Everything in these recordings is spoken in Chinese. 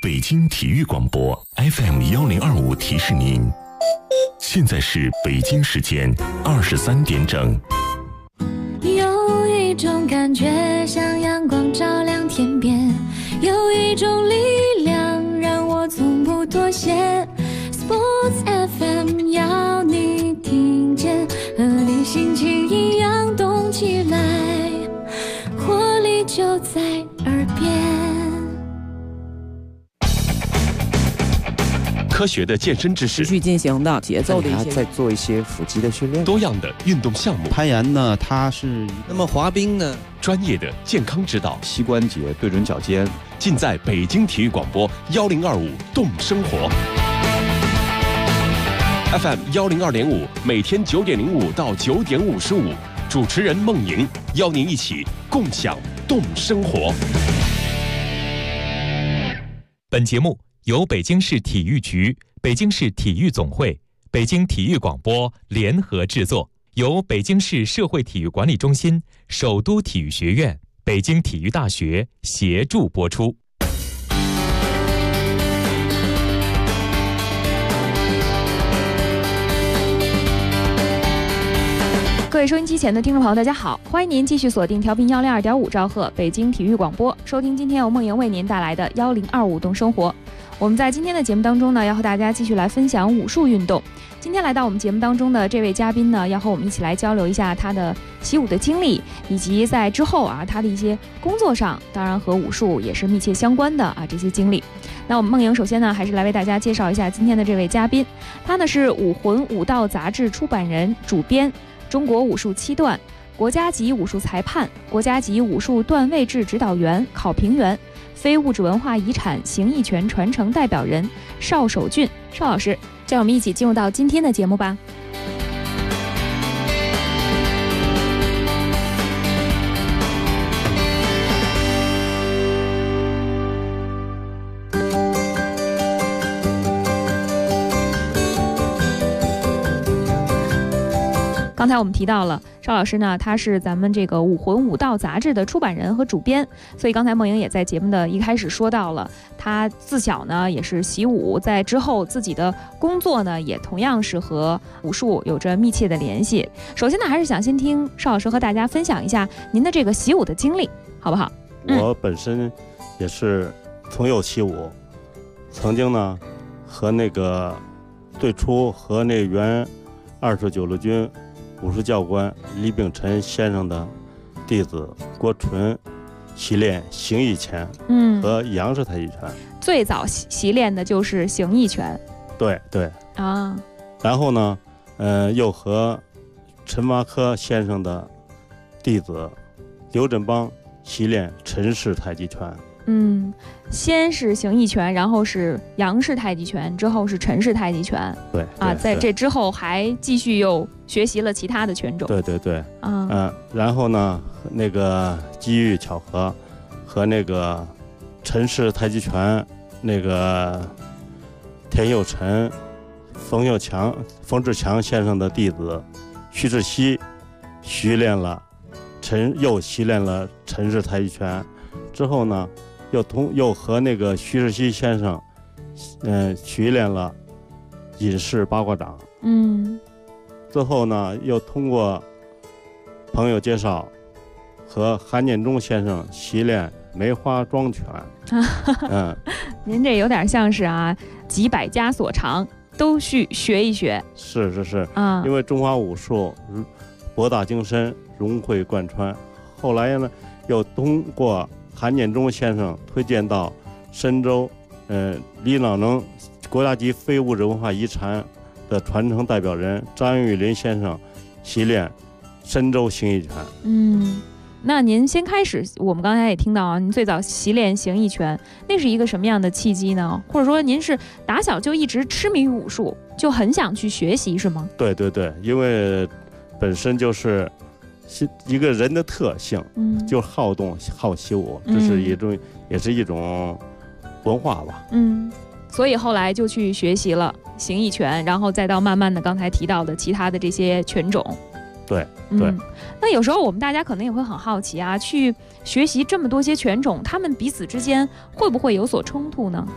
北京体育广播 FM1025提示您，现在是北京时间23点整。 有一种感觉像阳光照亮天边，有一种力量让我从不妥协。 Sports FM 要你听见，和你心情一样动起来，活力就在耳边。 科学的健身知识， 持续进行的节奏的一些， 在做一些腹肌的训练。 多样的运动项目， 攀岩呢，它是那么滑冰呢？ 专业的健康指导， 膝关节对准脚尖， 尽在北京体育广播1025动生活。FM 102.5，每天9点05到9点55，主持人孟莹邀您一起共享动生活。 本节目由北京市体育局、北京市体育总会、北京体育广播联合制作，由北京市社会体育管理中心、首都体育学院、北京体育大学协助播出。 各位收音机前的听众朋友，大家好，欢迎您继续锁定调频102.5兆赫北京体育广播，收听今天由孟莹为您带来的1025动生活。我们在今天的节目当中呢，要和大家继续来分享武术运动。今天来到我们节目当中的这位嘉宾呢，要和我们一起来交流一下他的习武的经历，以及在之后他的一些工作上，当然和武术也是密切相关的这些经历。那我们孟莹首先呢，还是来为大家介绍一下今天的这位嘉宾，他呢是武魂武道杂志出版人、主编，中国武术7段，国家级武术裁判，国家级武术段位制指导员、考评员，非物质文化遗产形意拳传承代表人邵守俊邵老师，让我们一起进入到今天的节目吧。刚才我们提到了邵老师呢，他是咱们这个武魂武道杂志的出版人和主编，所以刚才孟莹也在节目的一开始说到了，他自小呢也是习武，在之后自己的工作呢也同样是和武术有着密切的联系。首先呢，还是想先听邵老师和大家分享一下您的这个习武的经历，好不好？ 我本身也是从幼习武，曾经呢和那个最初和那原29路军武术教官李秉辰先生的弟子郭纯习练形意拳和杨氏太极拳。 最早习练的就是形意拳。 对对啊。 然后呢又和陈华科先生的弟子刘振邦习练陈氏太极拳。 先是形意拳，然后是杨氏太极拳，之后是陈氏太极拳。 对在这之后还继续又学习了其他的拳种。 对对对，然后呢，那个机遇巧合，和那个陈氏太极拳那个田佑辰、冯志强先生的弟子徐志熙习练了陈氏太极拳，之后呢，又和那个徐志熙先生，习练了尹氏八卦掌。最后呢，又通过朋友介绍，和韩建中先生习练梅花桩拳。 您这有点像是集百家所长，都去学一学。 是，因为中华武术博大精深，融会贯穿。后来呢，又通过韩建中先生推荐到深州，李老能国家级非物质文化遗产的传承代表人张玉林先生习练深州形意拳。 那您先开始，我们刚才也听到您最早习练形意拳，那是一个什么样的契机呢？或者说您是打小就一直痴迷于武术，就很想去学习是吗？ 对，因为本身就是一个人的特性，就好动好习武，这是也是一种文化吧。 所以后来就去学习了形意拳，然后再到慢慢的刚才提到的其他的这些拳种。 对， 那有时候我们大家可能也会很好奇去学习这么多些拳种，他们彼此之间会不会有所冲突呢？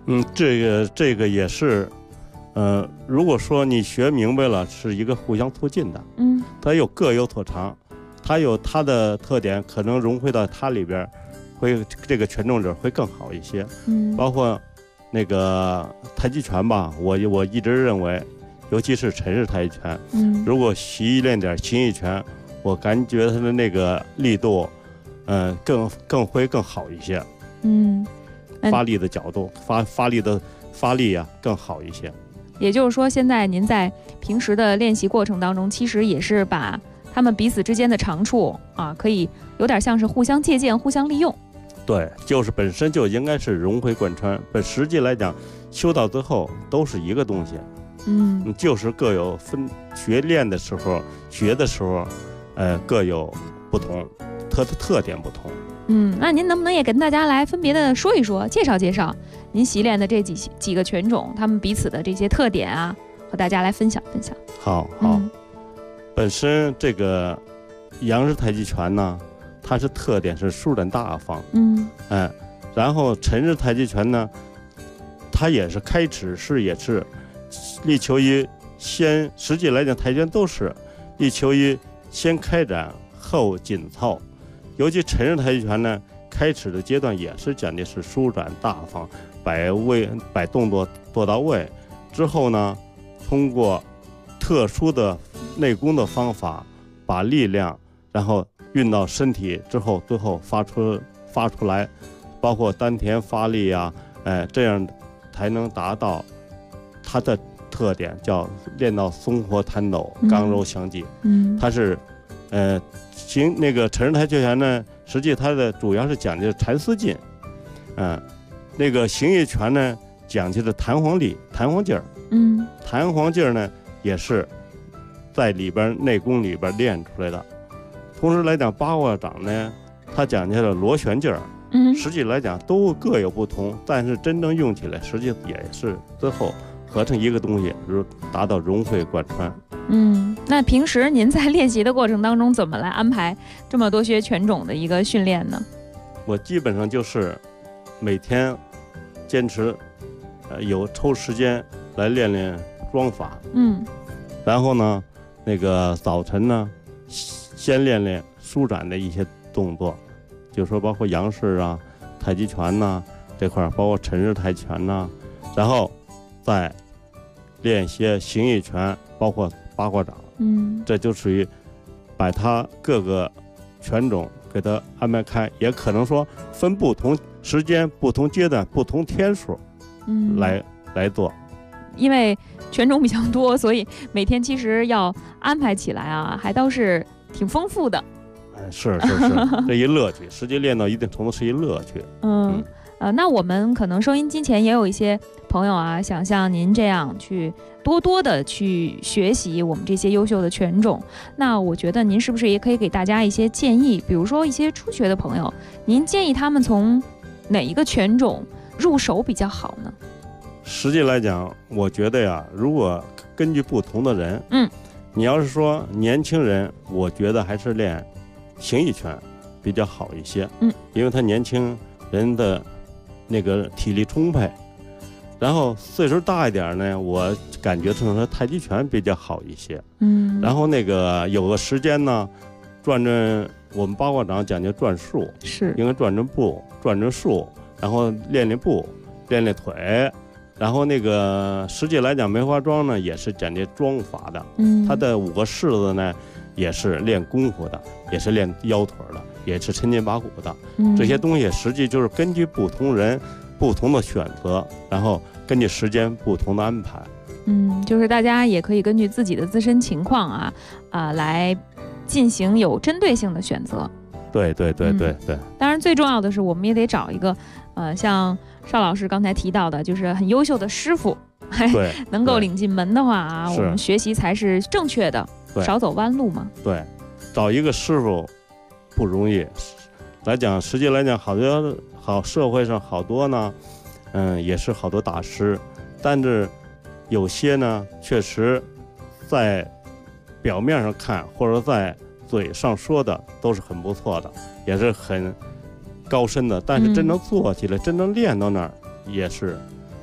这个也是，如果说你学明白了，是一个互相促进的。它各有所长，它有它的特点，可能融汇到它里边，这个权重者会更好一些。包括那个太极拳吧，我一直认为，尤其是陈式太极拳，如果习练点形意拳，我感觉它的那个力度，会更好一些。发力的角度，发力啊更好一些。 也就是说，现在您在平时的练习过程当中，其实也是把他们彼此之间的长处啊，可以有点像是互相借鉴、互相利用。 对，就是本身就应该是融会贯穿。实际来讲，修到最后都是一个东西。就是各有练的时候、学的时候，各有不同，特点不同。 那您能不能也跟大家来分别的说一说、介绍介绍您习练的这几个拳种，他们彼此的这些特点啊，和大家来分享分享。 好，本身这个杨式太极拳呢，它是特点是舒展大方。然后陈式太极拳呢，它也是开始是也是力求于实际来讲太极拳都是力求于先开展后紧凑。尤其陈式太极拳呢，开始的阶段也是讲的是舒展大方，摆动作做到位，之后呢，通过特殊的内功的方法，把力量然后运到身体之后，最后发出来，包括丹田发力啊，这样才能达到它的特点，叫练到松活弹抖，刚柔相济。它是那个陈式太极拳呢，实际它的主要是讲究缠丝劲，那个形意拳呢，讲究的弹簧力、弹簧劲儿。弹簧劲儿呢，也是在内功里边练出来的。同时来讲，八卦掌呢，它讲究的螺旋劲儿。实际来讲都各有不同，但是真正用起来，实际也是最后合成一个东西，达到融会贯穿。 那平时您在练习的过程当中，怎么来安排这么多些拳种的一个训练呢？ 我基本上就是每天坚持，有抽时间来练练桩法。然后呢，那个早晨呢，先练练舒展的一些动作，就是说包括杨式啊、太极拳呐这块，包括陈式太极拳呐，然后再练些形意拳，包括八卦掌。这就属于把它各个拳种给它安排开，也可能说分不同时间、不同阶段、不同天数，来做。 因为拳种比较多，所以每天其实要安排起来啊，还都是挺丰富的。 是，这一乐趣，实际练到一定程度是一乐趣。 那我们可能收音机前也有一些朋友啊，想像您这样去多的去学习我们这些优秀的拳种。那我觉得您是不是也可以给大家一些建议？比如说一些初学的朋友，您建议他们从哪一个拳种入手比较好呢？ 实际来讲，我觉得呀，如果根据不同的人，你要是说年轻人，我觉得还是练形意拳比较好一些。因为他年轻人的那个体力充沛。然后岁数大一点呢，我感觉说太极拳比较好一些。然后那个有个时间呢，转我们八卦掌讲究转数，是应该转步、转数，然后练步、练腿。然后那个实际来讲，梅花桩呢也是讲究桩法的。它的5个式子呢也是练功夫的，也是练腰腿的，也是抻筋拔骨的。这些东西实际就是根据不同人不同的选择，然后根据时间不同的安排。 就是大家也可以根据自己的自身情况来进行有针对性的选择。对。 当然最重要的是，我们也得找一个像邵老师刚才提到的，就是很优秀的师傅，能够领进门的话我们学习才是正确的，少走弯路嘛。对， 找一个师傅不容易。来讲，实际来讲，社会上好多呢，也是好多大师，但是有些呢，确实在表面上看或者在嘴上说的都是很不错的，也是很高深的，但是真正做起来，真正练到那儿也是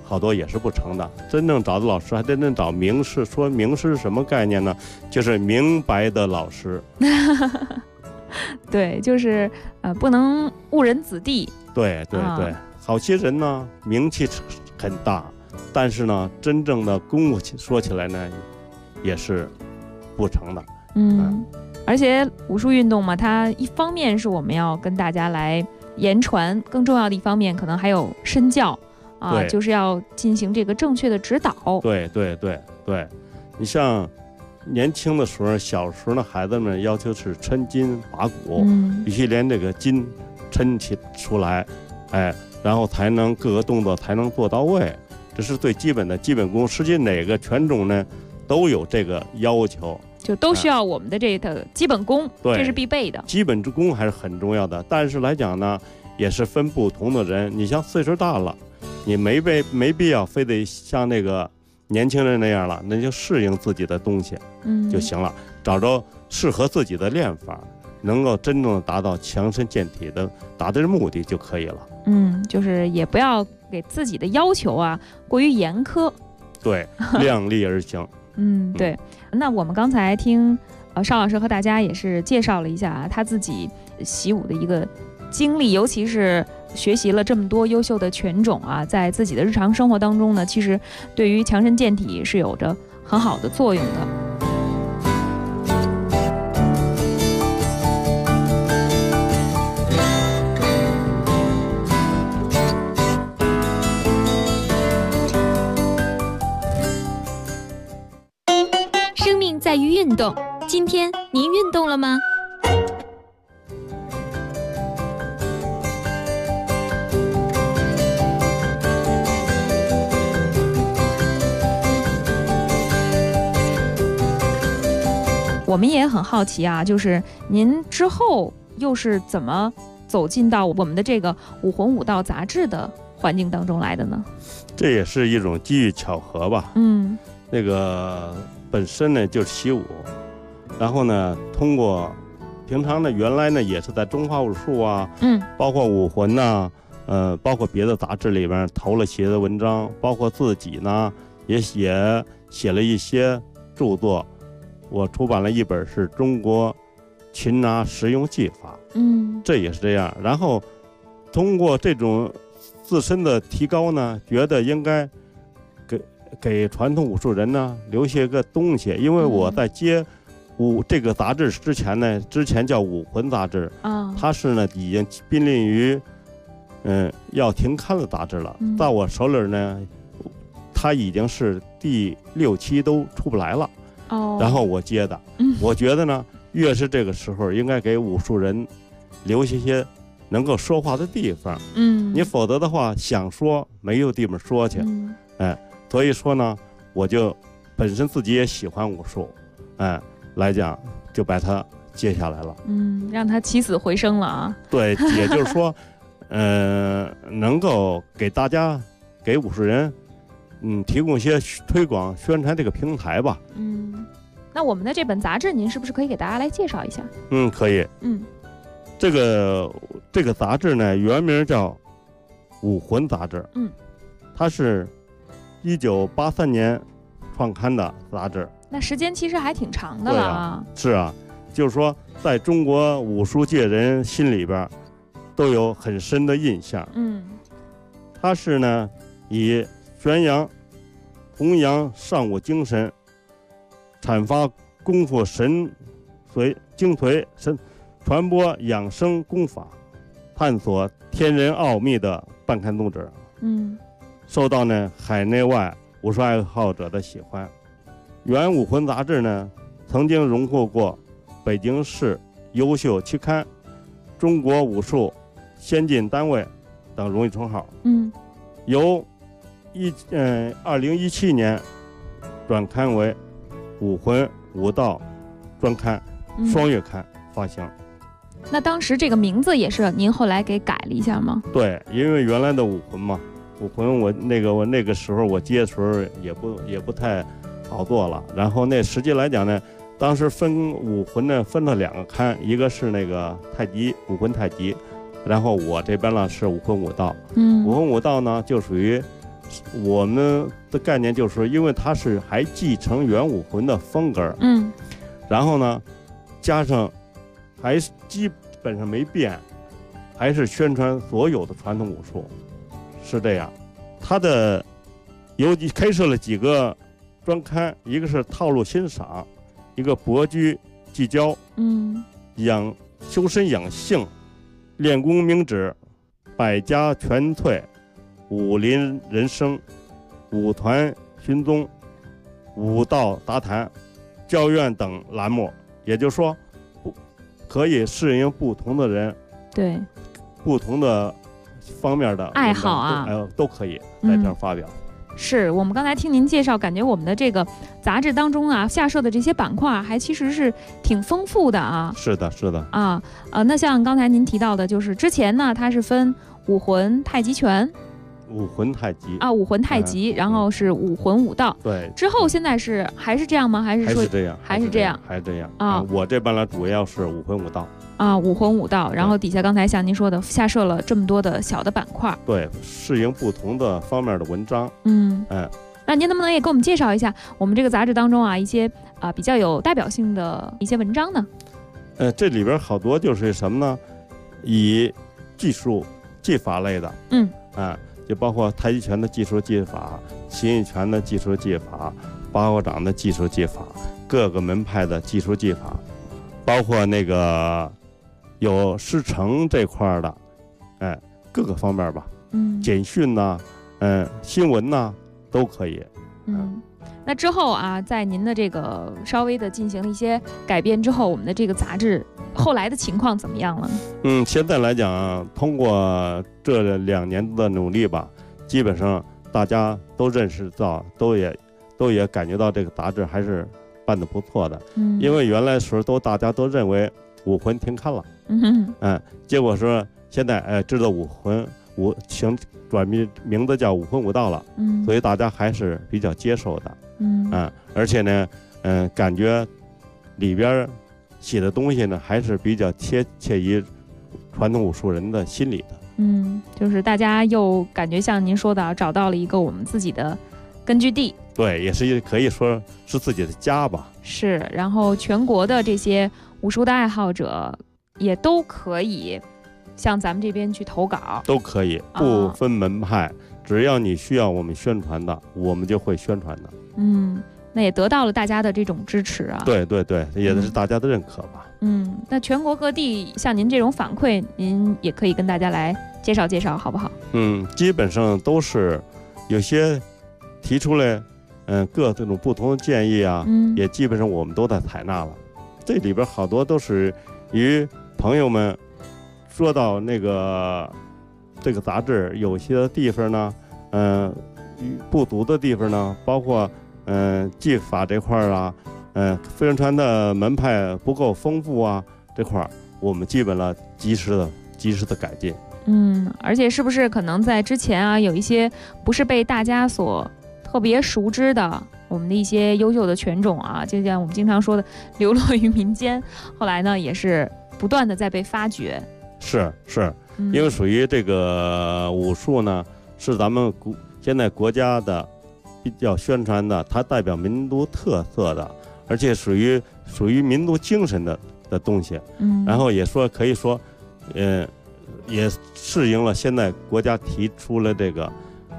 好多也是不成的。真正找的老师还真正找名师，说名师是什么概念呢？就是明白的老师。 对，就是不能误人子弟。 对对对，好些人呢名气很大，但是呢真正的功夫说起来呢也是不成的。 而且武术运动嘛，它一方面是我们要跟大家来言传，更重要的一方面可能还有身教啊，就是要进行这个正确的指导。 对对对对，你像年轻的时候，小时候的孩子们要求是抻筋拔骨，必须连这个筋抻起出来，然后才能各个动作才能做到位，这是最基本的基本功。实际哪个拳种呢都有这个要求， 就都需要我们的这个基本功，这是必备的。 基本功还是很重要的，但是来讲呢，也是分不同的人。你像岁数大了，你没必要非得像那个年轻人那样了，那就适应自己的东西，就行了，找着适合自己的练法，能够真正的达到强身健体的达到目的就可以了。 就是也不要给自己的要求啊过于严苛， 对，量力而行。 对。那我们刚才听邵老师和大家也是介绍了一下他自己习武的一个经历，尤其是学习了这么多优秀的拳种啊，在自己的日常生活当中呢，其实对于强身健体是有着很好的作用的。 生命在于运动，今天您运动了吗？ 我们也很好奇啊，就是您之后又是怎么走进到我们的这个武魂武道杂志的环境当中来的呢？ 这也是一种机遇巧合吧。那个本身呢就是习武，然后呢通过平常呢原来呢也是在中华武术啊，包括武魂呐，包括别的杂志里边投了些的文章，包括自己呢也写了一些著作。我出版了一本是中国擒拿实用技法，这也是这样。然后通过这种自身的提高呢，觉得应该给传统武术人呢留下个东西。因为我在接这个杂志之前呢，之前叫武魂杂志，它是呢已经濒临于要停刊的杂志了。在我手里呢，它已经是第6期都出不来了。然后我接的，我觉得呢，越是这个时候，应该给武术人留下些能够说话的地方。你否则的话，想说没有地方说去。所以说呢，我就本身自己也喜欢武术，来讲就把它接下来了。 让它起死回生了啊。对， 也就是说，能够给大家给武术人。提供一些推广宣传这个平台吧。 那我们的这本杂志，您是不是可以给大家来介绍一下？ 可以。这个杂志呢，原名叫《武魂杂志》。它是1983年创刊的杂志。 那时间其实还挺长的了啊。 是啊，就是说，在中国武术界人心里边，都有很深的印象。它是呢以宣扬、弘扬尚武精神，阐发功夫神髓精髓，传播养生功法，探索天人奥秘的办刊宗旨。受到呢海内外武术爱好者的喜欢。原武魂杂志呢，曾经荣获过北京市优秀期刊、中国武术先进单位等荣誉称号。由2017年转刊为武魂武道专刊双月刊发行。 那当时这个名字也是您后来给改了一下吗？ 对，因为原来的武魂嘛，武魂我那个时候我接的时候也不太好做了。然后那实际来讲呢，当时分武魂呢分了2个刊，一个是那个太极武魂太极，然后我这边呢是武魂武道。武魂武道呢就属于我们的概念就是因为它是还继承原武魂的风格，然后呢，加上还基本上没变，还是宣传所有的传统武术，是这样。它的开设了几个专刊，一个是套路欣赏，一个博居济教，修身养性，练功明旨，百家全萃，武林人生，武团寻踪，武道杂谈，教院等栏目。也就是说，可以适应不同的人， 对， 不同的方面的爱好啊， 都可以在这儿发表。 是我们刚才听您介绍，感觉我们的这个杂志当中啊，下设的这些板块还其实是挺丰富的啊。 是的，是的啊，那像刚才您提到的，就是之前呢，它是分武魂、太极拳。 武魂太极啊，武魂太极，然后是武魂武道。 对， 之后现在还是这样吗？还是说这样？ 还是这样？ 还是这样啊？我这边呢，主要是武魂武道啊，武魂武道。然后底下刚才像您说的，下设了这么多的小的板块， 对，适应不同的方面的文章。 那您能不能也给我们介绍一下我们这个杂志当中啊一些比较有代表性的一些文章呢？ 这里边好多就是什么呢？以技法类的，就包括太极拳的技术技法、形意拳的技术技法、八卦掌的技术技法，各个门派的技术技法，包括那个有师承这块的，各个方面吧，简讯呐，新闻呐，都可以。 那之后啊，在您的这个稍微的进行了一些改编之后，我们的这个杂志后来的情况怎么样了？ 现在来讲，通过这2年的努力吧，基本上大家都认识到，都也感觉到这个杂志还是办得不错的。因为原来时候大家都认为武魂停刊了，结果说现在知道武魂转名字叫武魂武道了，所以大家还是比较接受的。而且呢，感觉里边写的东西呢，还是比较贴切于传统武术人的心理的。 就是大家又感觉像您说的，找到了一个我们自己的根据地。 对，也是可以说是自己的家吧。 是，然后全国的这些武术的爱好者也都可以向咱们这边去投稿， 都可以，不分门派，只要你需要我们宣传的，我们就会宣传的。 那也得到了大家的这种支持啊。 对对对，也是大家的认可吧。 那全国各地像您这种反馈，您也可以跟大家来介绍介绍，好不好？ 基本上都是有些提出来，各这种不同的建议啊，也基本上我们都在采纳了。这里边好多都是与朋友们说到这个杂志有些地方呢，不足的地方呢，包括技法这块啊，宣传的门派不够丰富啊，这块我们基本上及时的改进。 而且是不是可能在之前啊，有一些不是被大家所特别熟知的我们的一些优秀的拳种啊，就像我们经常说的流落于民间，后来呢也是不断的在被发掘。 是，因为属于这个武术呢，是咱们现在国家的比较宣传的，它代表民族特色的，而且属于民族精神的东西。然后也说可以说，也适应了现在国家提出了这个，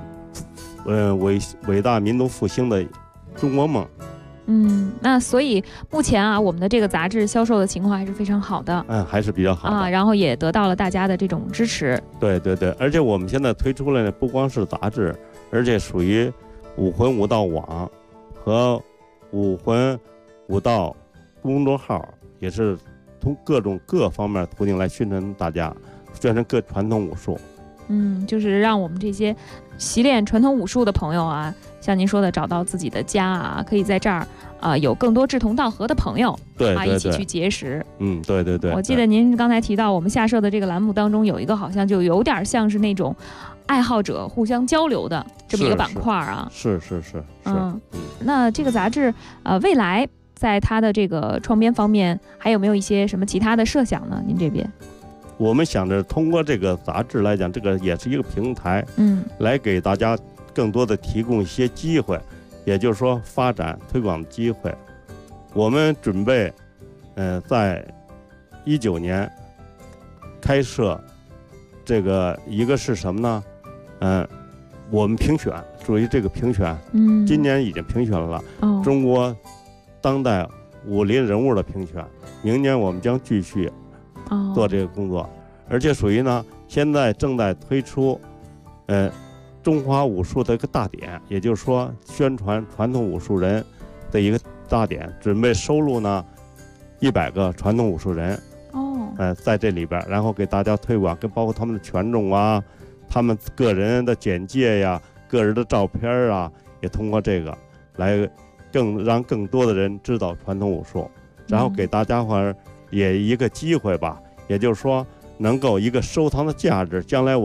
伟大民族复兴的中国梦。 那所以目前啊，我们的这个杂志销售的情况还是非常好的。 还是比较好的啊，然后也得到了大家的这种支持。对对对，而且我们现在推出了不光是杂志，而且属于武魂武道网和武魂武道公众号，也是从各方面途径来宣传大家，宣传各传统武术。 就是让我们这些习练传统武术的朋友啊，像您说的，找到自己的家啊，可以在这儿有更多志同道合的朋友， 对， 一起去结识。 对对对。 我记得您刚才提到我们下设的这个栏目当中有一个好像就有点像是那种爱好者互相交流的这么一个板块啊。 是。 那这个杂志未来在它的这个创编方面还有没有一些什么其他的设想呢？您这边？ 我们想着通过这个杂志来讲，这个也是一个平台，来给大家更多的提供一些机会，也就是说发展推广的机会。我们准备在19年开设这个，一个是什么呢？我们评选，注意这个评选，今年已经评选了中国当代武林人物的评选，明年我们将继续做这个工作，而且属于呢现在正在推出中华武术的一个大典，也就是说宣传传统武术人的一个大典，准备收录呢100个传统武术人在这里边，然后给大家推广，跟包括他们的权重啊，他们个人的简介呀，个人的照片啊，也通过这个来让更多的人知道传统武术，然后给大家伙儿也一个机会吧，也就是说能够一个收藏的价值，将来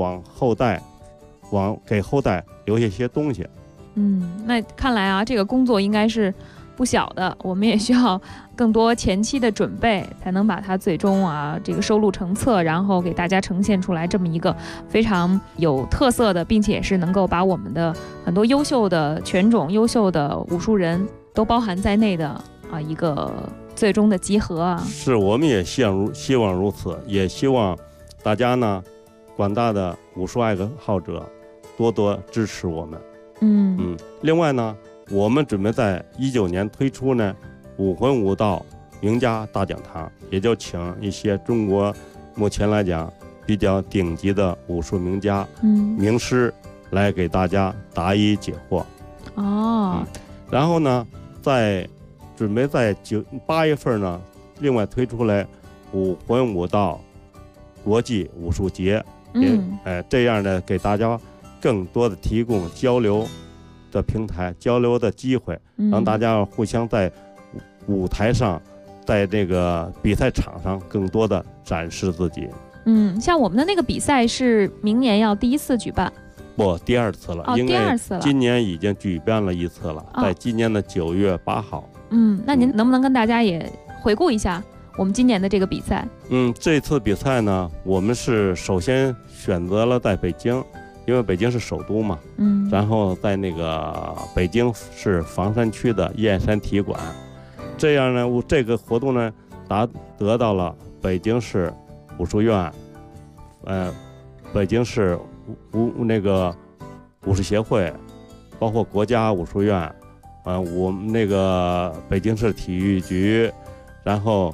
给后代留下一些东西。 那看来啊，这个工作应该是不小的，我们也需要更多前期的准备，才能把它最终这个收录成册，然后给大家呈现出来这么一个非常有特色的，并且也是能够把我们的很多优秀的权种、优秀的武术人都包含在内的一个最终的集合是，我们也希望如此，也希望大家呢，广大的武术爱好者多多支持我们。另外呢，我们准备在19年推出呢武魂武道名家大讲堂，也就请一些中国目前来讲比较顶级的武术名家、名师来给大家答疑解惑。然后呢，准备在8月份呢，另外推出来武魂武道国际武术节，这样呢给大家更多的提供交流的平台、交流的机会，让大家互相在舞台上，在这个比赛场上更多的展示自己。 像我们的那个比赛是明年要第1次举办， 不，第2次了， 第2次了， 今年已经举办了1次了，在今年的9月8号。 那您能不能跟大家也回顾一下我们今年的这个比赛？ 这次比赛呢，我们是首先选择了在北京。因为北京是首都嘛，然后在那个北京市房山区的燕山体育馆，这样呢，这个活动呢，得到了北京市武术院，北京市那个武术协会，包括国家武术院，我们那个北京市体育局，然后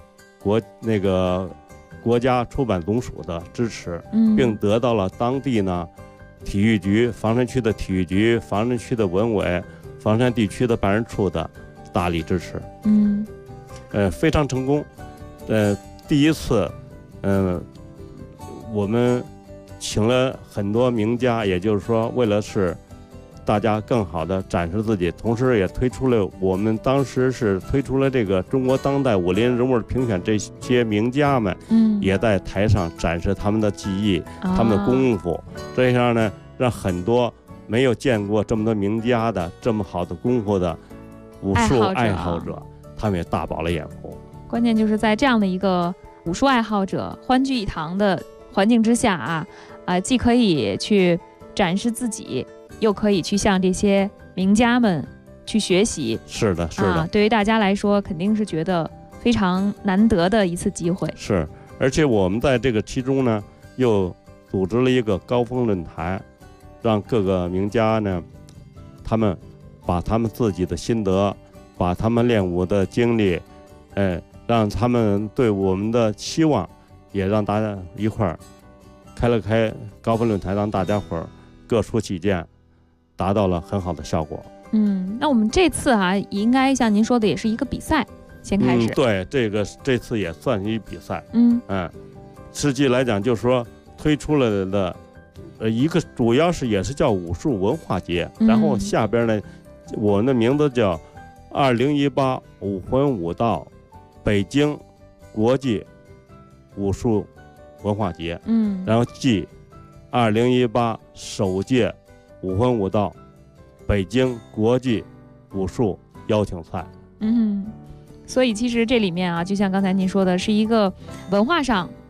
国家出版总署的支持，并得到了当地呢。体育局、房山区的体育局、房山区的文委、房山地区的办事处的大力支持，非常成功。第1次，我们请了很多名家，也就是说，为了是大家更好的展示自己，同时也推出了我们当时是推出了这个中国当代武林人物的评选，这些名家们，也在台上展示他们的技艺、他们的功夫，这样呢，让很多没有见过这么多名家的这么好的功夫的武术爱好者，他们也大饱了眼福。 关键就是在这样的一个武术爱好者欢聚一堂的环境之下既可以去展示自己，又可以去向这些名家们去学习。 是的，是的。 对于大家来说，肯定是觉得非常难得的一次机会。 是，而且我们在这个其中呢，又组织了一个高峰论坛，让各个名家呢，他们把他们自己的心得，把他们练武的经历，让他们对我们的期望，也让大家一块儿开了高峰论坛，让大家伙儿各抒己见，达到了很好的效果。 那我们这次应该像您说的，也是一个比赛先开始。 对，这次也算是一比赛。实际来讲，就是说推出了的一个主要是也是叫武术文化节，然后下边呢，我们的名字叫2018武魂武道北京国际武术文化节，然后即2018首届武魂武道北京国际武术邀请赛。所以其实这里面就像刚才您说的，是一个文化上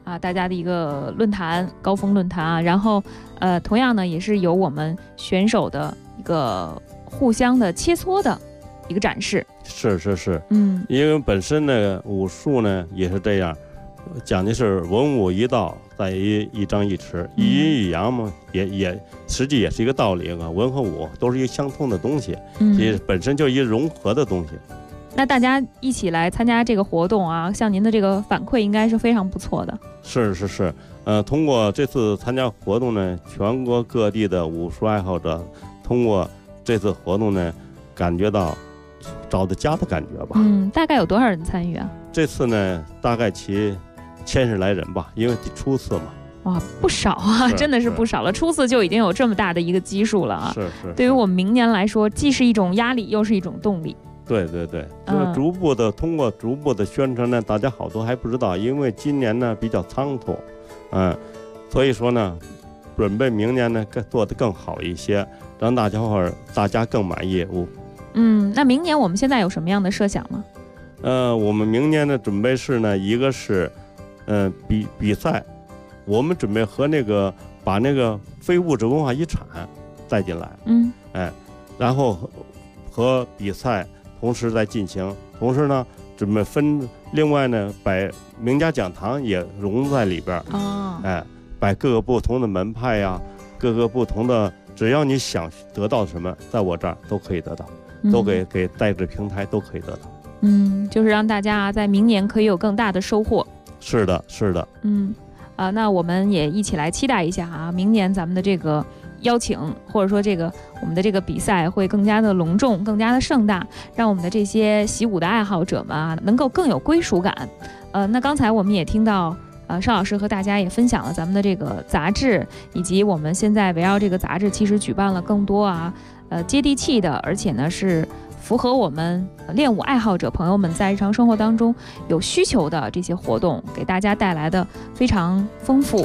啊，大家的一个论坛，高峰论坛啊。然后同样呢，也是有我们选手的一个互相的切磋的一个展示。 是，因为本身呢武术呢也是这样，讲的是文武一道，在于一张一弛，一阴一阳嘛，也实际也是一个道理啊。文和武都是一个相通的东西，也本身就是一个融合的东西。 那大家一起来参加这个活动啊，像您的这个反馈应该是非常不错的。 是，通过这次参加活动呢，全国各地的武术爱好者通过这次活动呢，感觉到找到家的感觉吧。 大概有多少人参与啊？ 这次呢，大概其1000来人吧，因为初次嘛。 哇，不少啊，真的是不少了。初次就已经有这么大的一个基数了啊。 是。 对于我们明年来说，既是一种压力，又是一种动力。 对，就是通过逐步的宣传呢，大家好多还不知道，因为今年呢比较仓促，所以说呢，准备明年呢做得更好一些，让大家更满意。 那明年我们现在有什么样的设想吗？ 我们明年的准备是呢，一个是，比赛，我们准备和把那个非物质文化遗产带进来，然后和比赛同时在进行，同时呢，准备另外呢，把名家讲堂也融在里边把各个不同的门派呀，各个不同的，只要你想得到什么，在我这儿都可以得到，都给带着平台都可以得到。 就是让大家在明年可以有更大的收获。 是的。 那我们也一起来期待一下啊，明年咱们的这个邀请，或者说我们的这个比赛会更加的隆重，更加的盛大，让我们的这些习武的爱好者们啊，能够更有归属感。那刚才我们也听到邵老师和大家也分享了咱们的这个杂志，以及我们现在围绕这个杂志其实举办了更多接地气的，而且呢是符合我们练武爱好者朋友们在日常生活当中有需求的这些活动，给大家带来的非常丰富。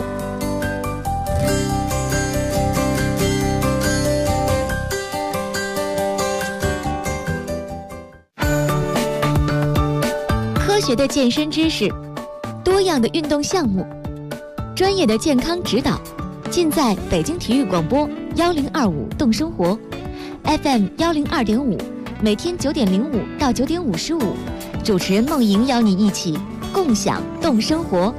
科学的健身知识，多样的运动项目，专业的健康指导，尽在北京体育广播1025动生活 FM 102.5，每天9点05到9点55，主持人梦莹邀你一起共享动生活。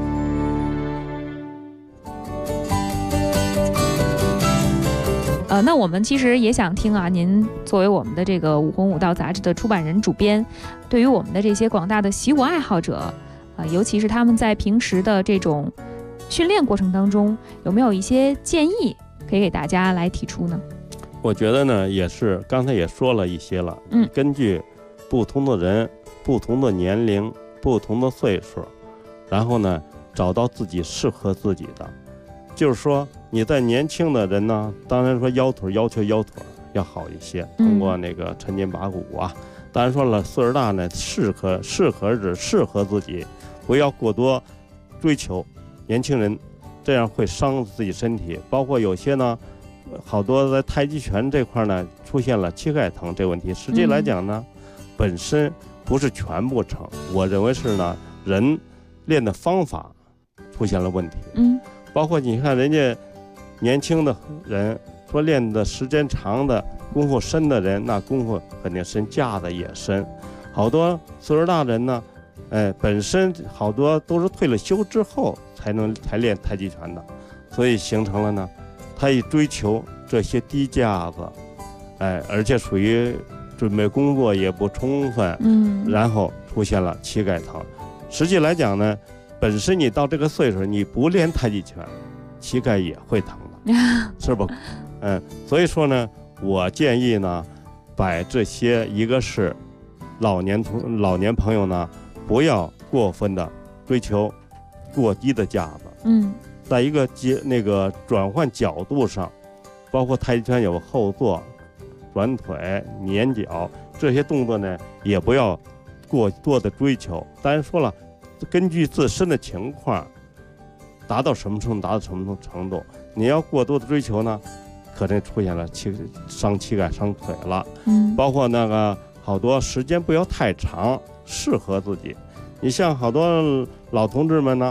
那我们其实也想听啊，您作为我们的这个武魂武道杂志的出版人主编，对于我们的这些广大的习武爱好者，尤其是他们在平时的这种训练过程当中，有没有一些建议可以给大家来提出呢？ 我觉得呢，也是刚才也说了一些了，根据不同的人、不同的年龄、不同的岁数，然后呢，找到自己适合自己的。就是说你在年轻的人呢，当然说要求腰腿要好一些，通过那个抻筋拔骨啊。当然说了，岁数大呢，适合自己，不要过多追求。年轻人这样会伤自己身体，包括有些呢，好多在太极拳这块呢出现了膝盖疼这问题。实际来讲呢，本身不是全部成，我认为是呢人练的方法出现了问题。包括你看人家年轻的人说练的时间长的功夫深的人，那功夫肯定深，架子也深。好多岁数大人呢，本身好多都是退了休之后才练太极拳的，所以形成了呢，他一追求这些低架子，而且属于准备工作也不充分，然后出现了膝盖疼。实际来讲呢，本身你到这个岁数，你不练太极拳，膝盖也会疼的，是不？所以说呢，我建议呢，把这些一个是老年朋友呢，不要过分的追求过低的架子，在一个那个转换角度上，包括太极拳有后坐、转腿、捻脚这些动作呢，也不要过多的追求。当然说了，根据自身的情况，达到什么程度，你要过多的追求呢，可能出现了伤膝盖、伤腿了。包括那个好多时间不要太长，适合自己。你像好多老同志们呢，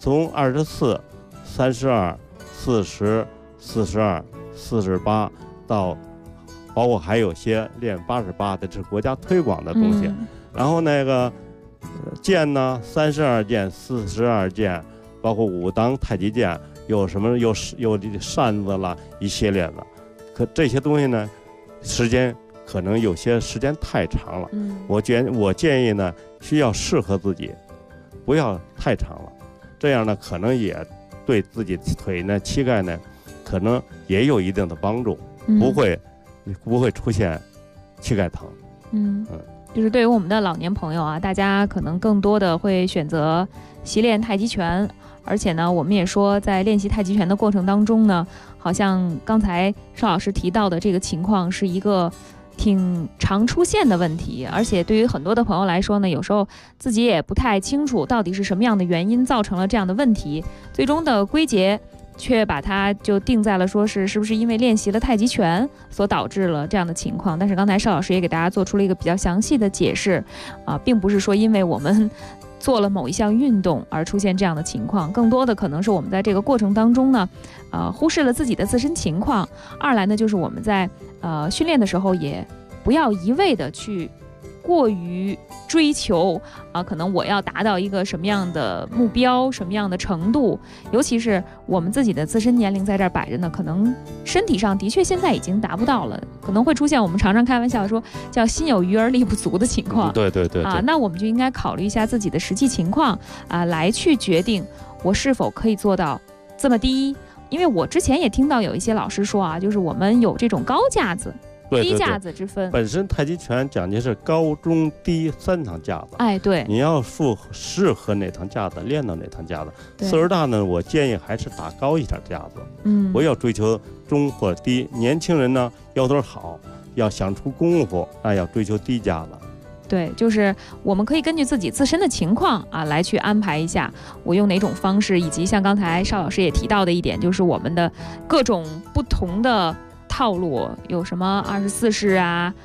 从24、32、40、42、48到包括还有些练88的，这是国家推广的东西。然后那个剑呢，32剑、42剑，包括武当太极剑，有什么有扇子啦，一系列的。可这些东西呢，时间可能有些时间太长了。我建议呢，需要适合自己，不要太长了。这样呢，可能也对自己腿呢、膝盖呢，可能也有一定的帮助，不会出现膝盖疼。 就是对于我们的老年朋友啊，大家可能更多的会选择习练太极拳，而且呢，我们也说在练习太极拳的过程当中呢，好像刚才邵老师提到的这个情况是一个挺常出现的问题，而且对于很多的朋友来说呢，有时候自己也不太清楚到底是什么样的原因造成了这样的问题，最终的归结却把它就定在了说是不是因为练习了太极拳所导致了这样的情况。但是刚才邵老师也给大家做出了一个比较详细的解释并不是说因为我们做了某一项运动而出现这样的情况，更多的可能是我们在这个过程当中呢忽视了自己的自身情况。二来呢，就是我们在训练的时候也不要一味的去过于追求可能我要达到一个什么样的目标，什么样的程度，尤其是我们自己的自身年龄在这儿摆着呢，可能身体上的确现在已经达不到了，可能会出现我们常常开玩笑说叫心有余而力不足的情况。 对那我们就应该考虑一下自己的实际情况来去决定我是否可以做到这么低。因为我之前也听到有一些老师说就是我们有这种高架子低架子之分。 本身太极拳讲究是高中低3堂架子。 对， 你要适合哪堂架子，练到哪堂架子。岁数大呢，我建议还是打高一点架子，不要追求中或者低。年轻人呢，腰腿好，要想出功夫，那要追求低架子。 对，就是我们可以根据自己自身的情况来去安排一下我用哪种方式，以及像刚才邵老师也提到的一点，就是我们的各种不同的套路，有什么24式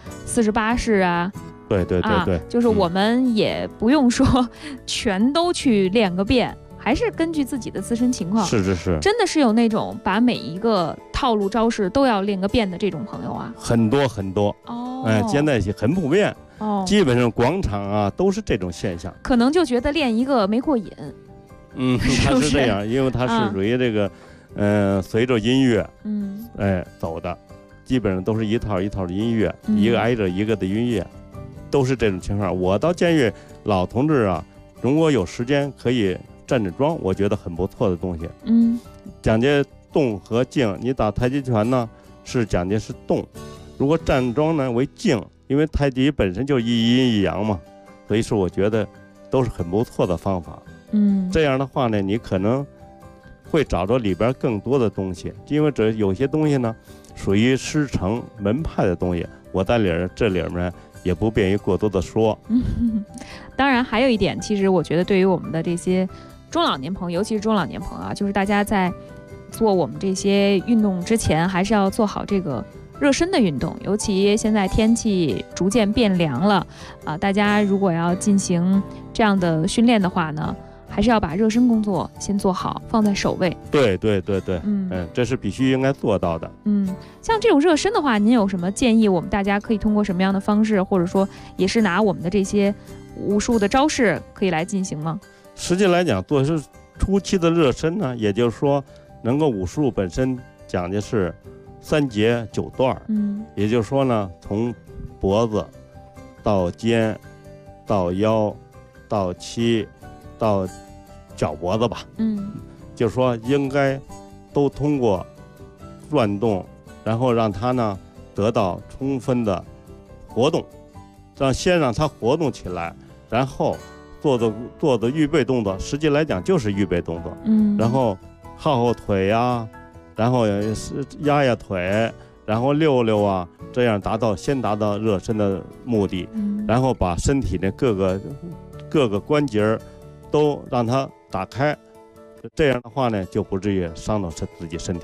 48式对， 就是我们也不用说全都去练个遍，还是根据自己的自身情况。 是， 真的是有那种把每一个套路招式都要练个遍的这种朋友很多现在很普遍。基本上广场都是这种现象， 可能就觉得练一个没过瘾。 他是这样，因为他是属于这个随着音乐走的，基本上都是一套一套的音乐，一个挨着一个的音乐，都是这种情况。我倒建议老同志如果有时间可以站着桩，我觉得很不错的东西。讲究动和静，你打太极拳呢是讲究是动，如果站桩呢为静，因为太极本身就一阴一阳嘛，所以说我觉得都是很不错的方法。这样的话呢，你可能会找到里边更多的东西，因为有些东西呢属于师承门派的东西，我在这里面也不便于过多的说。 当然还有一点，其实我觉得对于我们的这些中老年朋友，尤其是中老年朋友就是大家在做我们这些运动之前，还是要做好这个热身的运动，尤其现在天气逐渐变凉了大家如果要进行这样的训练的话呢，还是要把热身工作先做好，放在首位。 对，这是必须应该做到的。 像这种热身的话，您有什么建议？我们大家可以通过什么样的方式，或者说也是拿我们的这些武术的招式可以来进行吗？ 实际来讲，做是初期的热身呢，也就是说，能够武术本身讲的是3节9段，也就是说呢，从脖子到肩到腰到膝到脚脖子吧，就是说应该都通过转动，然后让它呢得到充分的活动，先让它活动起来，然后做的预备动作，实际来讲就是预备动作，然后耗腿然后压腿，然后溜这样先达到热身的目的，然后把身体的各个关节都让它打开，这样的话呢就不至于伤到自己身体了。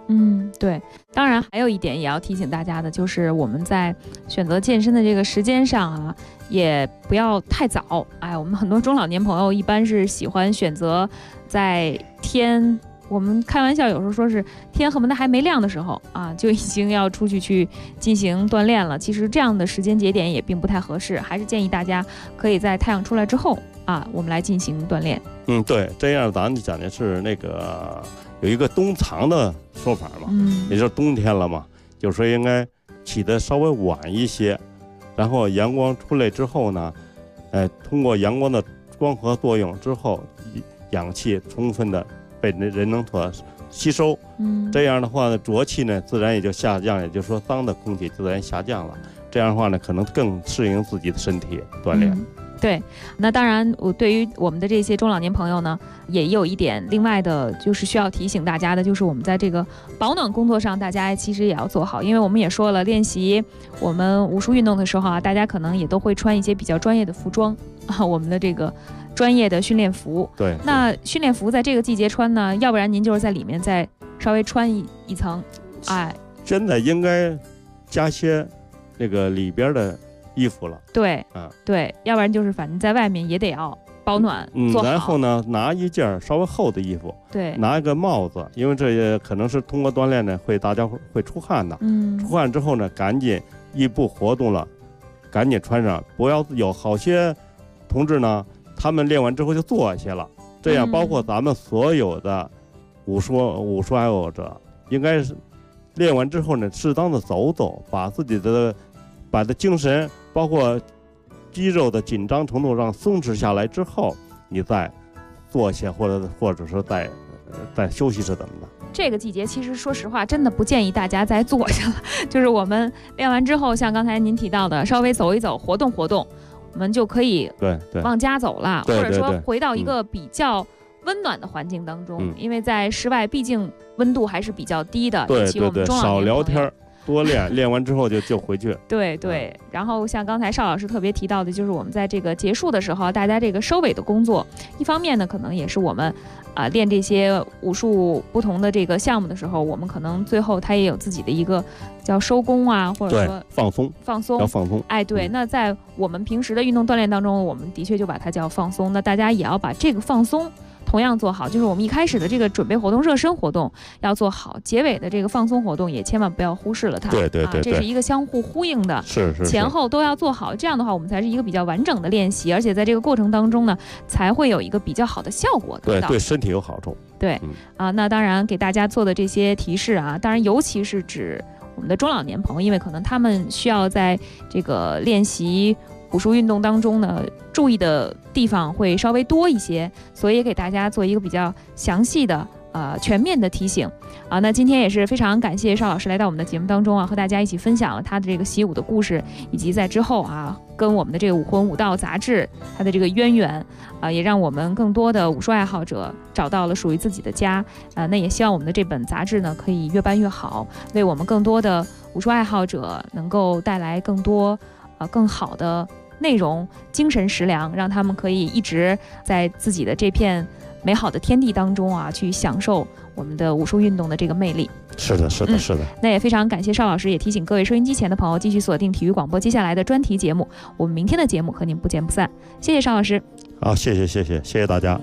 对。当然还有一点也要提醒大家的，就是我们在选择健身的这个时间上啊，也不要太早。我们很多中老年朋友一般是喜欢选择在天，我们开玩笑有时候说是天恨不得还没亮的时候啊，就已经要出去进行锻炼了。其实这样的时间节点也并不太合适，还是建议大家可以在太阳出来之后啊，我们来进行锻炼。 对，这样咱讲的是那个有一个冬藏的说法嘛，也就是冬天了嘛，就说应该起得稍微晚一些，然后阳光出来之后呢，通过阳光的光合作用之后，氧气充分的被人能所吸收，这样的话呢，浊气呢自然也就下降，也就是说脏的空气自然下降了。这样的话呢，可能更适应自己的身体锻炼。 对，那当然，对于我们的这些中老年朋友呢，也有一点另外的，就是需要提醒大家的，就是我们在这个保暖工作上，大家其实也要做好，因为我们也说了，练习我们武术运动的时候啊，大家可能也都会穿一些比较专业的服装啊，我们的这个专业的训练服。 对， 那训练服在这个季节穿呢，要不然您就是在里面再稍微穿一层， 现在应该加些那个里边的衣服了。 对，对，要不然就是反正在外面也得要保暖，做好。 然后呢，拿一件稍微厚的衣服， 对， 拿一个帽子，因为这也可能是通过锻炼呢，大家会出汗的。出汗之后呢，赶紧一不活动了，赶紧穿上，不要有好些同志呢，他们练完之后就坐下了，这样包括咱们所有的武术爱好者，应该是练完之后呢，适当的走走，把精神包括肌肉的紧张程度让松弛下来之后，你再坐下或者是再休息是怎么的。 这个季节其实说实话真的不建议大家再坐下了，就是我们练完之后，像刚才您提到的，稍微走一走，活动活动，我们就可以往家走了，或者说回到一个比较温暖的环境当中，因为在室外毕竟温度还是比较低的，尤其我们中老年朋友少聊天，多练完之后就回去。 对，然后像刚才邵老师特别提到的，就是我们在这个结束的时候，大家这个收尾的工作，一方面呢，可能也是我们练这些武术不同的这个项目的时候，我们可能最后它也有自己的一个叫收工啊，或者说放松， 要放松。 对，那在我们平时的运动锻炼当中，我们的确就把它叫放松。那大家也要把这个放松同样做好，就是我们一开始的这个准备活动、热身活动要做好，结尾的这个放松活动也千万不要忽视了它。 对， 这是一个相互呼应的， 是前后都要做好。这样的话，我们才是一个比较完整的练习，而且在这个过程当中呢，才会有一个比较好的效果。 对身体有好处。 对，那当然给大家做的这些提示啊，当然尤其是指我们的中老年朋友，因为可能他们需要在这个练习武术运动当中呢，注意的地方会稍微多一些，所以也给大家做一个比较详细的全面的提醒啊。那今天也是非常感谢邵老师来到我们的节目当中啊，和大家一起分享了他的这个习武的故事，以及在之后啊跟我们的这个武魂武道杂志它的这个渊源啊，也让我们更多的武术爱好者找到了属于自己的家啊。那也希望我们的这本杂志呢可以越办越好，为我们更多的武术爱好者能够带来更多更好的内容、精神食粮，让他们可以一直在自己的这片美好的天地当中啊，去享受我们的武术运动的这个魅力。 是的。 那也非常感谢邵老师，也提醒各位收音机前的朋友继续锁定体育广播接下来的专题节目，我们明天的节目和您不见不散。谢谢邵老师。 好，谢谢大家。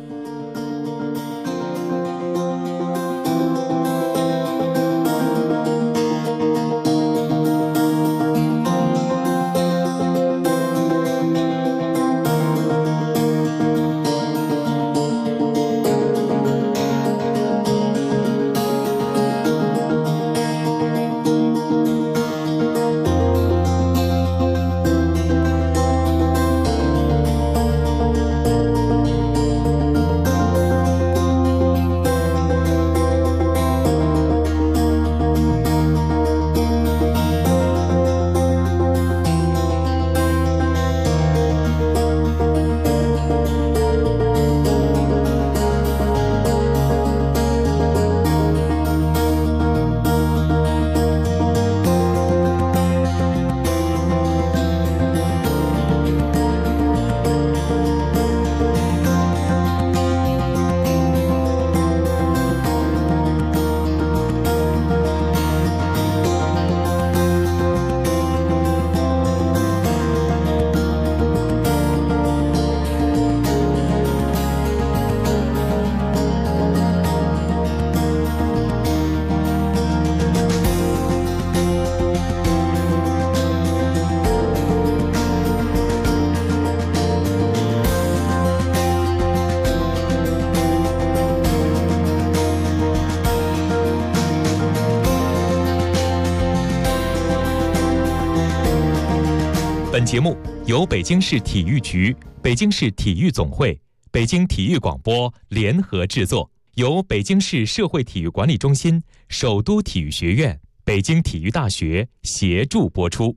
本节目由北京市体育局、北京市体育总会、北京体育广播联合制作，由北京市社会体育管理中心、首都体育学院、北京体育大学协助播出。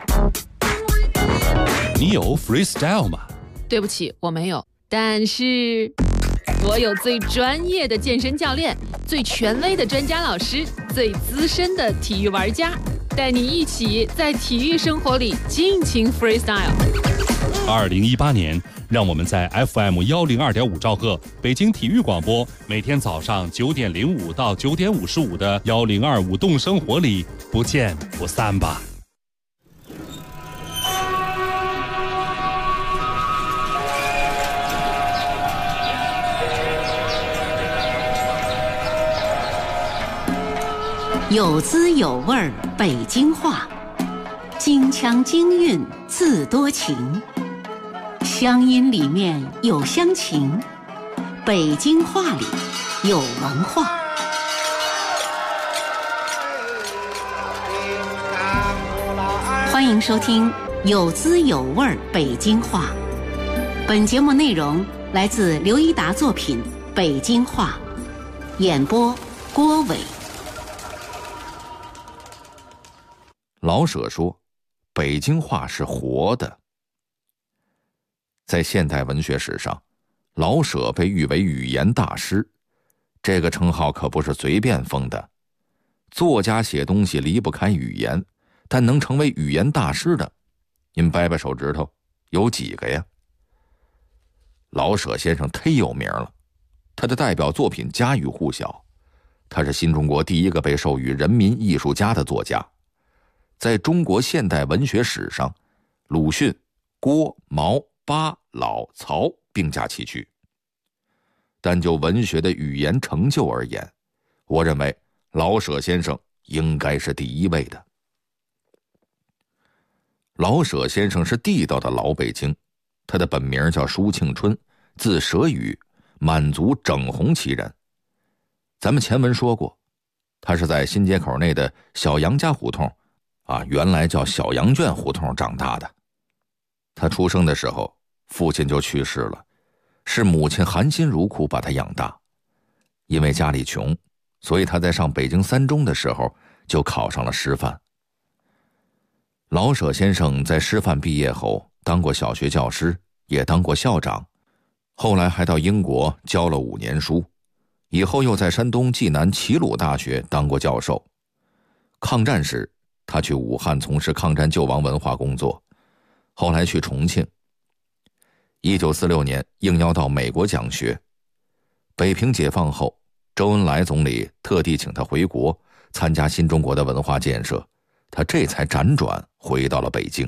你有 freestyle 吗？ 对不起，我没有，但是我有最专业的健身教练，最权威的专家老师，最资深的体育玩家，带你一起在体育生活里尽情 freestyle。 2018年，让我们在 FM 102.5兆赫北京体育广播，每天早上9点05到9点55的1025动生活里不见不散吧。 有滋有味儿北京话，京腔京韵自多情，乡音里面有乡情，北京话里有文化。欢迎收听有滋有味儿北京话。本节目内容来自刘一达作品《北京话》，演播郭伟。 老舍说，北京话是活的。在现代文学史上，老舍被誉为语言大师，这个称号可不是随便封的。作家写东西离不开语言，但能成为语言大师的，您掰掰手指头，有几个呀？老舍先生忒有名了，他的代表作品家喻户晓，他是新中国第一个被授予人民艺术家的作家。在中国现代文学史上，鲁迅、郭、毛、巴、老、曹并驾齐驱。但就文学的语言成就而言，我认为老舍先生应该是第一位的。老舍先生是地道的老北京，他的本名叫舒庆春，字舍宇，满族整红旗人。咱们前文说过，他是在新街口内的小杨家胡同原来叫小羊圈胡同长大的。他出生的时候，父亲就去世了，是母亲含辛茹苦把他养大。因为家里穷，所以他在上北京三中的时候就考上了师范。老舍先生在师范毕业后当过小学教师，也当过校长，后来还到英国教了5年书，以后又在山东济南齐鲁大学当过教授。抗战时他去武汉从事抗战救亡文化工作，后来去重庆。1946年应邀到美国讲学。北平解放后，周恩来总理特地请他回国参加新中国的文化建设，他这才辗转回到了北京。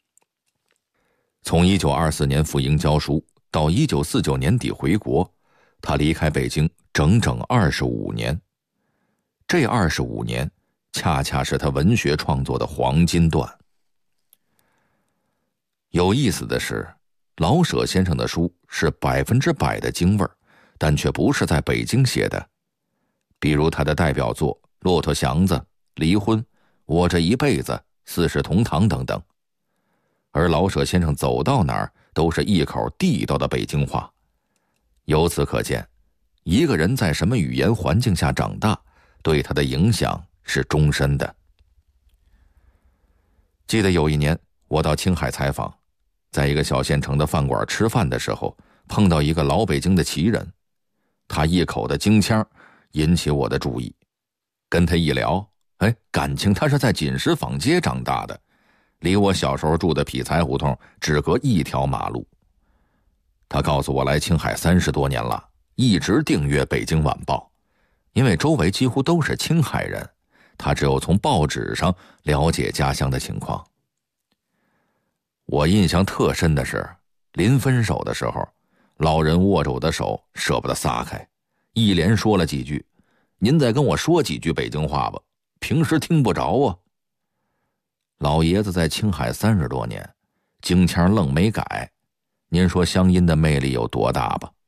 从1924年赴英教书到1949年底回国，他离开北京整整25年。这25年恰恰是他文学创作的黄金段。有意思的是，老舍先生的书是100%的京味儿，但却不是在北京写的。比如他的代表作《骆驼祥子》《离婚》《我这一辈子》《四世同堂》等等。而老舍先生走到哪儿都是一口地道的北京话。由此可见，一个人在什么语言环境下长大，对他的影响是终身的。记得有一年我到青海采访，在一个小县城的饭馆吃饭的时候，碰到一个老北京的旗人，他一口的京腔引起我的注意。跟他一聊，感情他是在锦石坊街长大的，离我小时候住的匹才胡同只隔1条马路。他告诉我来青海30多年了，一直订阅《北京晚报》，因为周围几乎都是青海人，他只有从报纸上了解家乡的情况。我印象特深的是，临分手的时候，老人握着我的手舍不得撒开，一连说了几句：“您再跟我说几句北京话吧，平时听不着啊。”老爷子在青海30多年，京腔愣没改，您说乡音的魅力有多大吧？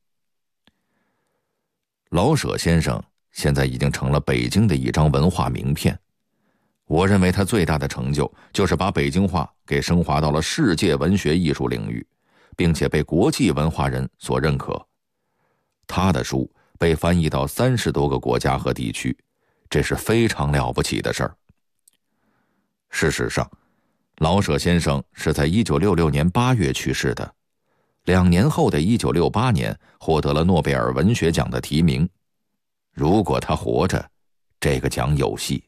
老舍先生现在已经成了北京的一张文化名片。 我认为他最大的成就就是把北京话给升华到了世界文学艺术领域，并且被国际文化人所认可。他的书被翻译到30多个国家和地区，这是非常了不起的事儿。事实上，老舍先生是在1966年8月去世的，2年后的1968年获得了诺贝尔文学奖的提名。如果他活着，这个奖有戏。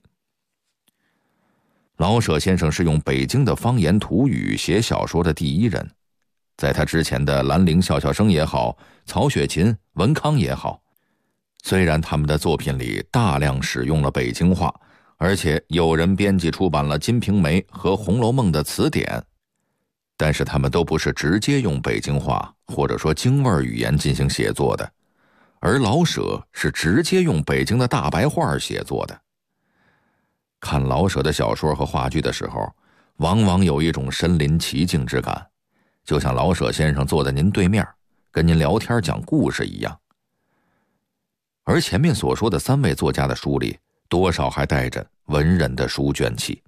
老舍先生是用北京的方言土语写小说的第一人，在他之前的兰陵笑笑生也好，曹雪芹、文康也好，虽然他们的作品里大量使用了北京话，而且有人编辑出版了《金瓶梅》和《红楼梦》的词典，但是他们都不是直接用北京话或者说京味语言进行写作的，而老舍是直接用北京的大白话写作的。看老舍的小说和话剧的时候，往往有一种身临其境之感，就像老舍先生坐在您对面，跟您聊天讲故事一样。而前面所说的3位作家的书里，多少还带着文人的书卷气。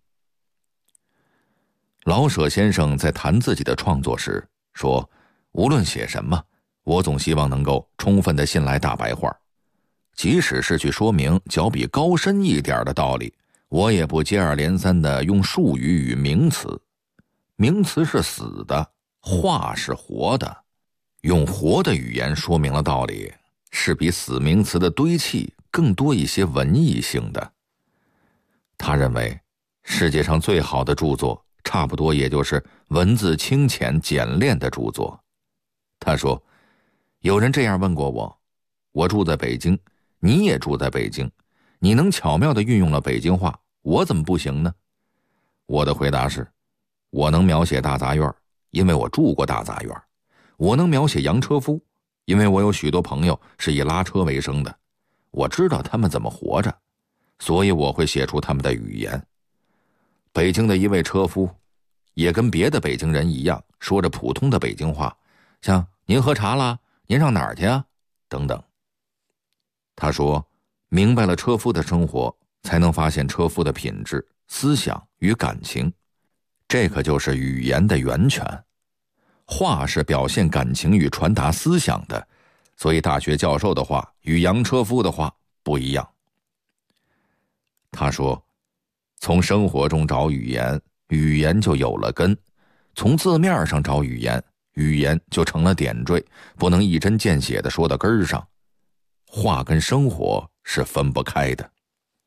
老舍先生在谈自己的创作时说，无论写什么，我总希望能够充分地信赖大白话，即使是去说明较比高深一点的道理，我也不接二连三地用术语与名词。名词是死的，话是活的，用活的语言说明了道理，是比死名词的堆砌更多一些文艺性的。他认为世界上最好的著作差不多也就是文字清浅简练的著作。他说，有人这样问过我，我住在北京，你也住在北京，你能巧妙地运用了北京话，我怎么不行呢？我的回答是，我能描写大杂院，因为我住过大杂院；我能描写洋车夫，因为我有许多朋友是以拉车为生的，我知道他们怎么活着，所以我会写出他们的语言。北京的一位车夫也跟别的北京人一样，说着普通的北京话，像您喝茶啦，您上哪儿去啊，等等。他说，明白了车夫的生活，才能发现车夫的品质、思想与感情，这可就是语言的源泉。话是表现感情与传达思想的，所以大学教授的话与洋车夫的话不一样。他说，从生活中找语言，语言就有了根；从字面上找语言，语言就成了点缀，不能一针见血地说到根儿上。话跟生活是分不开的。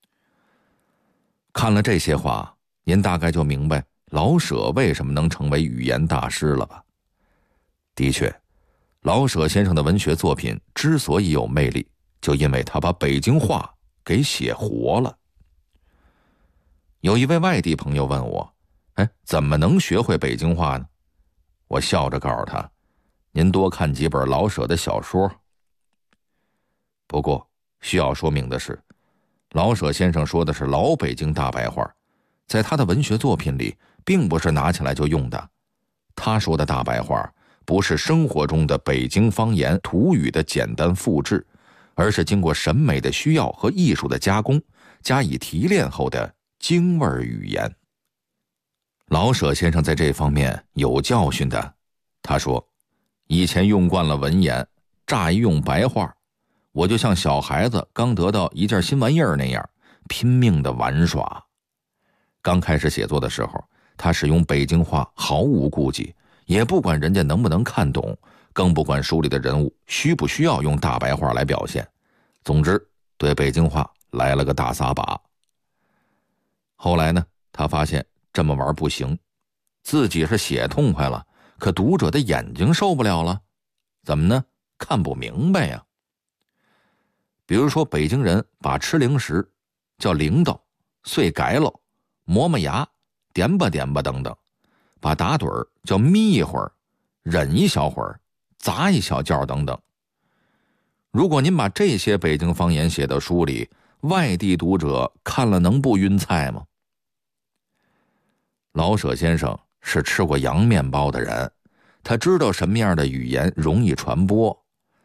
看了这些话，您大概就明白老舍为什么能成为语言大师了吧？的确，老舍先生的文学作品之所以有魅力，就因为他把北京话给写活了。有一位外地朋友问我，怎么能学会北京话呢？我笑着告诉他，您多看几本老舍的小说。不过需要说明的是，老舍先生说的是老北京大白话，在他的文学作品里并不是拿起来就用的。他说的大白话不是生活中的北京方言土语的简单复制，而是经过审美的需要和艺术的加工，加以提炼后的京味语言。老舍先生在这方面有教训的。他说，以前用惯了文言，乍一用白话，我就像小孩子刚得到一件新玩意儿那样，拼命的玩耍。刚开始写作的时候，他使用北京话毫无顾忌，也不管人家能不能看懂，更不管书里的人物需不需要用大白话来表现。总之，对北京话来了个大撒把。后来呢，他发现这么玩不行，自己是写痛快了，可读者的眼睛受不了了。怎么呢？看不明白呀。比如说，北京人把吃零食叫铃铛、碎改喽、磨磨牙、点吧点吧等等，把打盹儿叫眯一会儿、忍一小会儿、砸一小觉等等。如果您把这些北京方言写到书里，外地读者看了能不晕菜吗？老舍先生是吃过洋面包的人，他知道什么样的语言容易传播。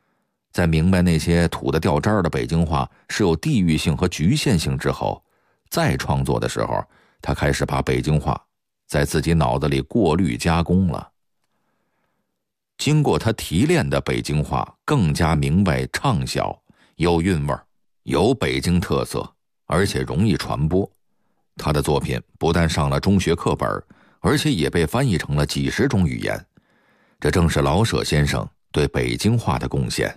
在明白那些土的掉渣的北京话是有地域性和局限性之后， 再创作的时候，他开始把北京话在自己脑子里过滤加工了。经过他提炼的北京话更加明白畅销，有韵味，有北京特色，而且容易传播。他的作品不但上了中学课本，而且也被翻译成了几十种语言。这正是老舍先生对北京话的贡献。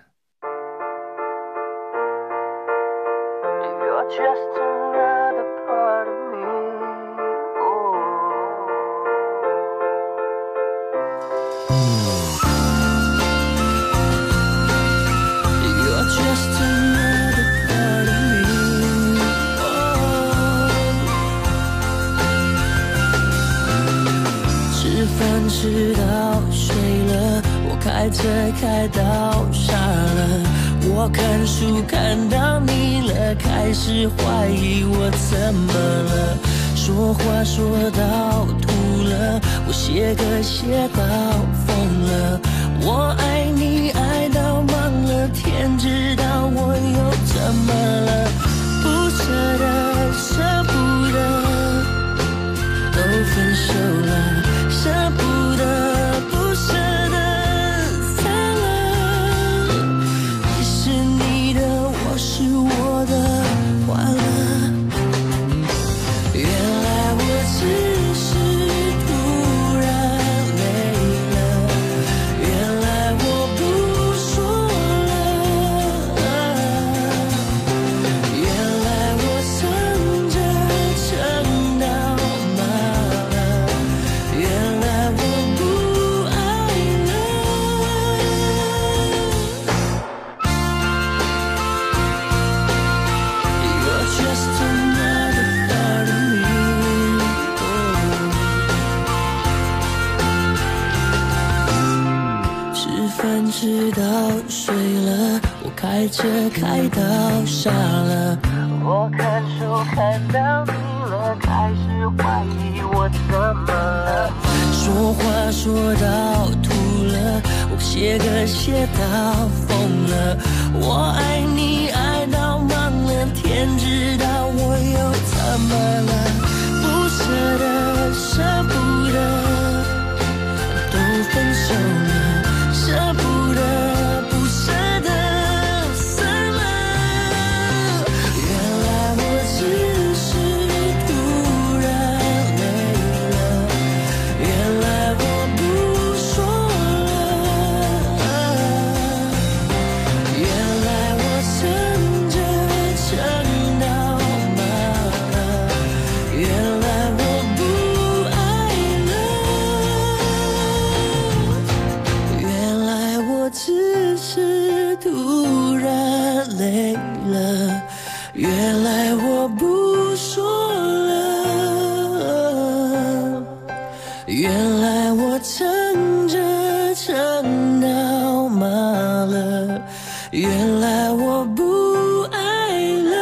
吃到睡了，我开车开到傻了，我看书看到腻了，开始怀疑我怎么了，说话说到吐了，我写歌写到疯了，我爱你爱到忙了，天知道我又怎么了，不舍得舍不得都分手了，舍不得不舍得散了，你是你的，我是我的，完了，原来我只是突然累了，原来我不说了，原来我撑着撑到麻了，原来我不爱了。You're just another part of me. 吃饭吃到睡了，我开车开到傻了，我看书看到腻了，开始怀疑我怎么了，说话说到吐了，我写歌写到疯了，我爱你爱到忙了，天知道我又怎么了，不舍得舍不得都分手了，舍不得不舍得散了，原来我只是突然累了，原来我不说了，原来我撑着撑到麻了，原来我不爱了，原来我只是突然累了，原来我不说了，原来我撑着撑到麻了，原来我不爱了。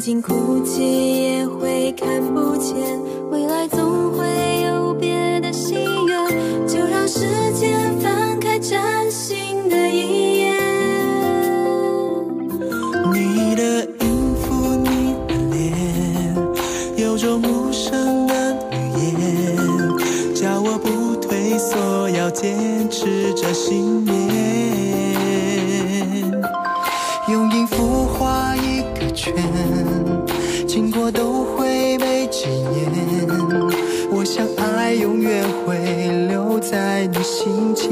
尽哭泣也会看不见，未来总会有别的心愿，就让时间翻开崭新的一页。 你的音符，你的脸，有种无声的语言，叫我不退缩，要坚持着信念。用音符画一个圈，经过都会被纪念。我想爱永远会留在你心间。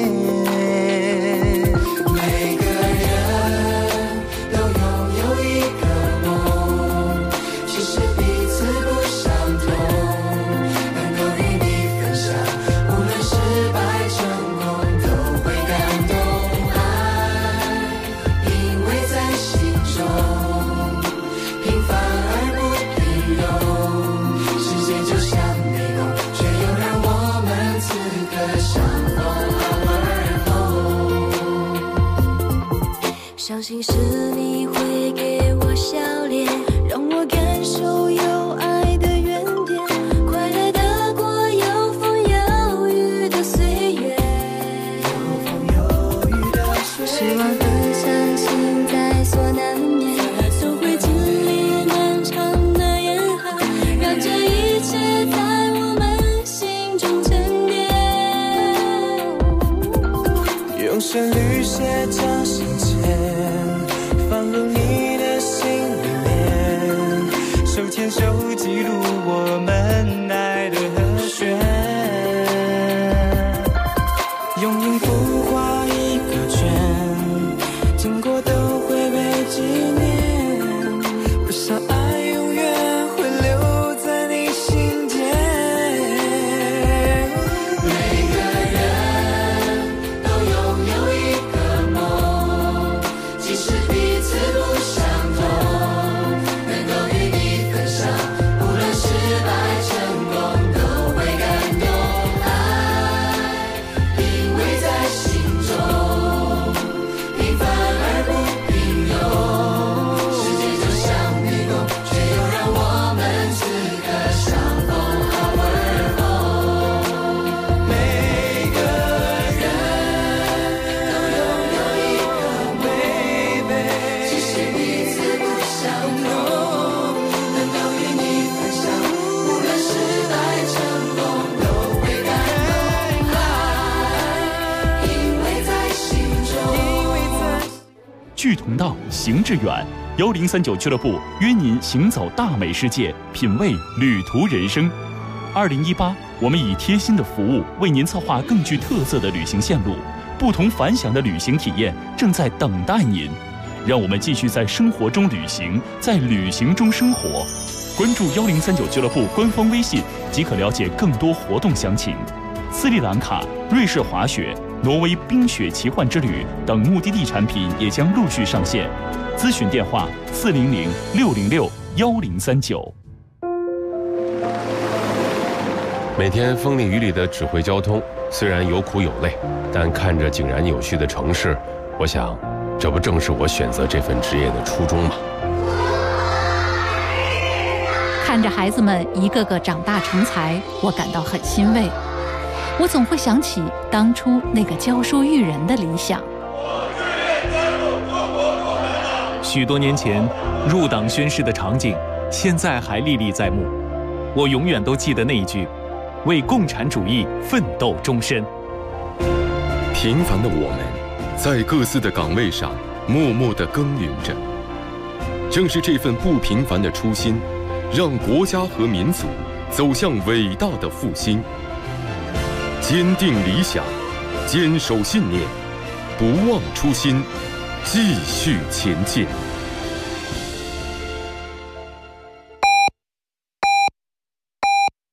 每个人都拥有一个梦，其实彼此不相同，能够与你分享，无论失败成功都会感动。爱因为在心中平凡而不平庸，时间就像迷宫，却又让我们此刻相逢而后。 相信是你会给我笑脸，让我感受有爱的原点，快乐的过有风有雨的岁月。希望更相信在所难免，都会经历漫长的严寒，让这一切在我们心中沉淀。 用旋律写着心间，放入你的心里面，手牵手记录我们爱的和弦。用音符画一个圈，经过都会被纪念。我想爱永远会留在你心间。 每个人都拥有一个梦，即使彼此不相同，能够与你分享，无论失败成功都会感动。爱因为在心中平凡而不平庸，世界就像迷宫，却又让我们此刻相逢而后。 每个人都拥有一个 baby， 即使彼此不相同，能够与你分享，无论失败成功都会感动。爱因为在心中。 聚同道，行致远，1039俱乐部约您行走大美世界，品味旅途人生。2018，我们以贴心的服务为您策划更具特色的旅行线路，不同凡响的旅行体验正在等待您。让我们继续在生活中旅行，在旅行中生活。关注1039俱乐部官方微信即可了解更多活动详情。斯里兰卡、瑞士滑雪、挪威冰雪奇幻之旅等目的地产品也将陆续上线。咨询电话400-606-1039。 每天风里雨里的指挥交通，虽然有苦有累，但看着井然有序的城市，我想，这不正是我选择这份职业的初衷吗？ 看着孩子们一个个长大成才，我感到很欣慰。我总会想起当初那个教书育人的理想。 许多年前入党宣誓的场景，现在还历历在目。我永远都记得那一句：为共产主义奋斗终身。 平凡的我们，在各自的岗位上默默地耕耘着。正是这份不平凡的初心，让国家和民族走向伟大的复兴。坚定理想，坚守信念，不忘初心，继续前进。